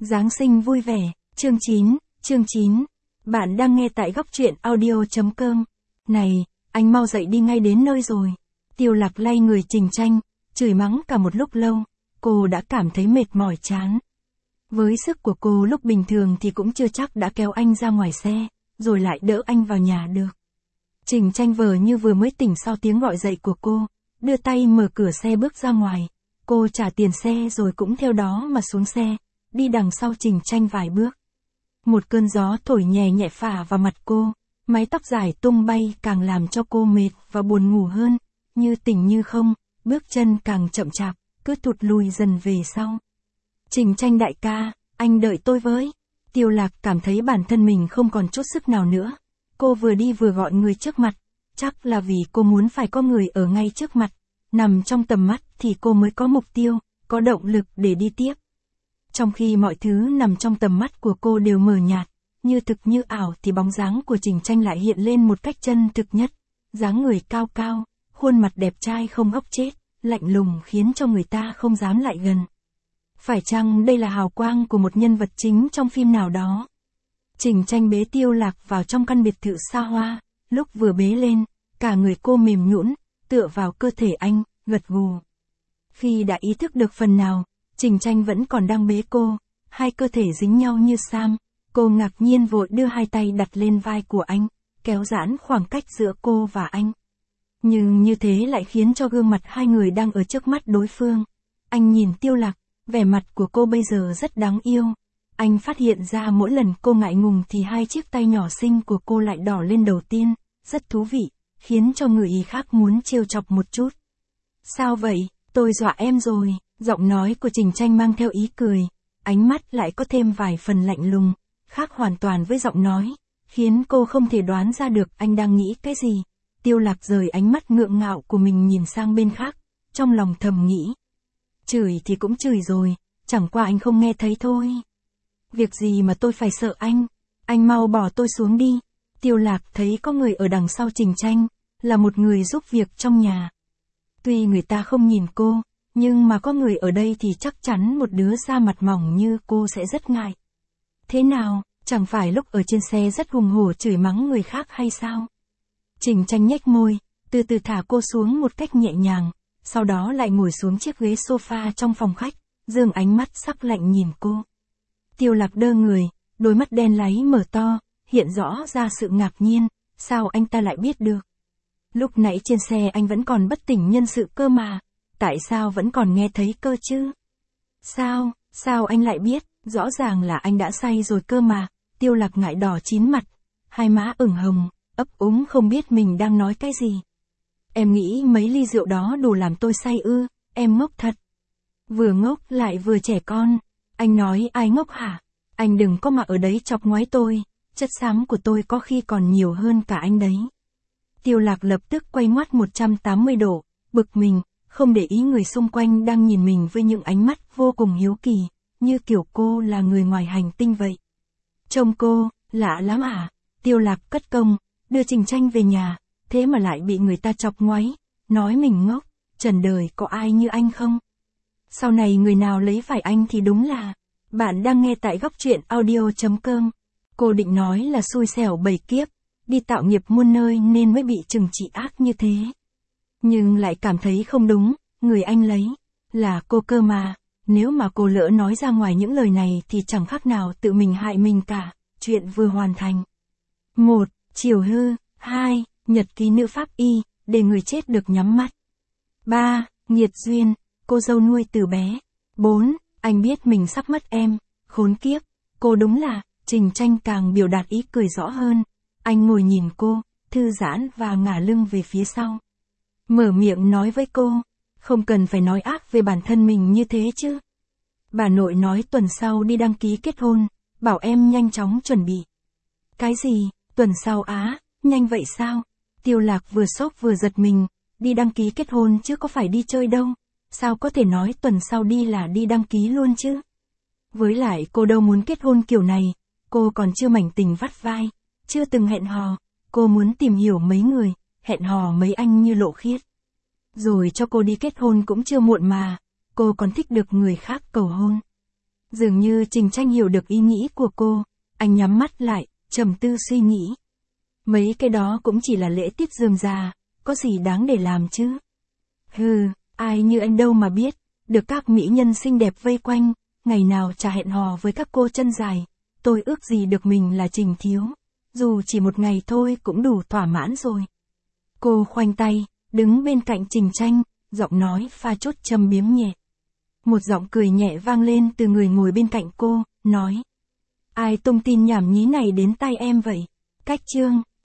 Giáng sinh vui vẻ, chương 9. Bạn đang nghe tại góc truyện audio.com. Này, anh mau dậy đi, ngay đến nơi rồi. Tiêu Lạc lay người Trình Tranh, chửi mắng cả một lúc lâu, cô đã cảm thấy mệt mỏi chán. Với sức của cô lúc bình thường thì cũng chưa chắc đã kéo anh ra ngoài xe, rồi lại đỡ anh vào nhà được. Trình Tranh vờ như vừa mới tỉnh sau tiếng gọi dậy của cô, đưa tay mở cửa xe bước ra ngoài. Cô trả tiền xe rồi cũng theo đó mà xuống xe, đi đằng sau Trình Tranh vài bước. Một cơn gió thổi nhẹ nhẹ phả vào mặt cô, mái tóc dài tung bay càng làm cho cô mệt và buồn ngủ hơn, như tỉnh như không, bước chân càng chậm chạp, cứ thụt lùi dần về sau. Trình Tranh đại ca, anh đợi tôi với. Tiêu Lạc cảm thấy bản thân mình không còn chút sức nào nữa. Cô vừa đi vừa gọi người trước mặt, chắc là vì cô muốn phải có người ở ngay trước mặt, nằm trong tầm mắt thì cô mới có mục tiêu, có động lực để đi tiếp. Trong khi mọi thứ nằm trong tầm mắt của cô đều mờ nhạt, như thực như ảo thì bóng dáng của Trình Tranh lại hiện lên một cách chân thực nhất. Dáng người cao cao, khuôn mặt đẹp trai không góc chết, lạnh lùng khiến cho người ta không dám lại gần. Phải chăng đây là hào quang của một nhân vật chính trong phim nào đó? Trình Tranh bế Tiêu Lạc vào trong căn biệt thự xa hoa, lúc vừa bế lên, cả người cô mềm nhũn, tựa vào cơ thể anh, gật gù. Khi đã ý thức được phần nào, Trình Tranh vẫn còn đang bế cô, hai cơ thể dính nhau như sam, cô ngạc nhiên vội đưa hai tay đặt lên vai của anh, kéo giãn khoảng cách giữa cô và anh. Nhưng như thế lại khiến cho gương mặt hai người đang ở trước mắt đối phương. Anh nhìn Tiêu Lạc, vẻ mặt của cô bây giờ rất đáng yêu. Anh phát hiện ra mỗi lần cô ngại ngùng thì hai chiếc tay nhỏ xinh của cô lại đỏ lên đầu tiên, rất thú vị, khiến cho người khác muốn trêu chọc một chút. Sao vậy, tôi dọa em rồi, giọng nói của Trình Tranh mang theo ý cười, ánh mắt lại có thêm vài phần lạnh lùng, khác hoàn toàn với giọng nói, khiến cô không thể đoán ra được anh đang nghĩ cái gì. Tiêu Lạc rời ánh mắt ngượng ngạo của mình nhìn sang bên khác, trong lòng thầm nghĩ. Chửi thì cũng chửi rồi, chẳng qua anh không nghe thấy thôi. Việc gì mà tôi phải sợ anh mau bỏ tôi xuống đi. Tiêu Lạc thấy có người ở đằng sau Trình Tranh, là một người giúp việc trong nhà. Tuy người ta không nhìn cô, nhưng mà có người ở đây thì chắc chắn một đứa da mặt mỏng như cô sẽ rất ngại. Thế nào, chẳng phải lúc ở trên xe rất hùng hổ chửi mắng người khác hay sao? Trình Tranh nhếch môi, từ từ thả cô xuống một cách nhẹ nhàng, sau đó lại ngồi xuống chiếc ghế sofa trong phòng khách, dương ánh mắt sắc lạnh nhìn cô. Tiêu Lạc đơ người, đôi mắt đen láy mở to, hiện rõ ra sự ngạc nhiên, sao anh ta lại biết được? Lúc nãy trên xe anh vẫn còn bất tỉnh nhân sự cơ mà, tại sao vẫn còn nghe thấy cơ chứ? Sao anh lại biết, rõ ràng là anh đã say rồi cơ mà. Tiêu Lạc ngại đỏ chín mặt, hai má ửng hồng, ấp úng không biết mình đang nói cái gì. Em nghĩ mấy ly rượu đó đủ làm tôi say ư? Em ngốc thật. Vừa ngốc lại vừa trẻ con. Anh nói ai ngốc hả? Anh đừng có mà ở đấy chọc ngoáy tôi, chất xám của tôi có khi còn nhiều hơn cả anh đấy. Tiêu Lạc lập tức quay ngoắt 180 độ, bực mình, không để ý người xung quanh đang nhìn mình với những ánh mắt vô cùng hiếu kỳ, như kiểu cô là người ngoài hành tinh vậy. Trông cô, lạ lắm à? Tiêu Lạc cất công, đưa Trình Tranh về nhà, thế mà lại bị người ta chọc ngoáy, nói mình ngốc, trần đời có ai như anh không? Sau này người nào lấy phải anh thì đúng là... Bạn đang nghe tại góc truyện audio.com. Cô định nói là xui xẻo bảy kiếp, đi tạo nghiệp muôn nơi nên mới bị trừng trị ác như thế. Nhưng lại cảm thấy không đúng, người anh lấy, là cô cơ mà. Nếu mà cô lỡ nói ra ngoài những lời này thì chẳng khác nào tự mình hại mình cả, chuyện vừa hoàn thành. 1. Chiều hư. 2. Nhật ký nữ pháp y, để người chết được nhắm mắt. 3. Nghiệt duyên, cô dâu nuôi từ bé. 4. Anh biết mình sắp mất em, khốn kiếp, cô đúng là, Trình Tranh càng biểu đạt ý cười rõ hơn. Anh ngồi nhìn cô, thư giãn và ngả lưng về phía sau. Mở miệng nói với cô, không cần phải nói ác về bản thân mình như thế chứ. Bà nội nói tuần sau đi đăng ký kết hôn, bảo em nhanh chóng chuẩn bị. Cái gì, tuần sau á, nhanh vậy sao? Tiêu Lạc vừa sốc vừa giật mình, đi đăng ký kết hôn chứ có phải đi chơi đâu. Sao có thể nói tuần sau đi là đi đăng ký luôn chứ? Với lại cô đâu muốn kết hôn kiểu này, cô còn chưa mảnh tình vắt vai, chưa từng hẹn hò, cô muốn tìm hiểu mấy người, hẹn hò mấy anh như Lộ Khiết. Rồi cho cô đi kết hôn cũng chưa muộn mà, cô còn thích được người khác cầu hôn. Dường như Trình Tranh hiểu được ý nghĩ của cô, anh nhắm mắt lại, trầm tư suy nghĩ. Mấy cái đó cũng chỉ là lễ tiết rườm rà, có gì đáng để làm chứ? Hừ, ai như anh đâu mà biết, được các mỹ nhân xinh đẹp vây quanh, ngày nào chả hẹn hò với các cô chân dài, tôi ước gì được mình là Trình Thiếu, dù chỉ một ngày thôi cũng đủ thỏa mãn rồi. Cô khoanh tay, đứng bên cạnh Trình Tranh, giọng nói pha chút châm biếm nhẹ. Một giọng cười nhẹ vang lên từ người ngồi bên cạnh cô, nói. Ai tung tin nhảm nhí này đến tai em vậy? Cách chương.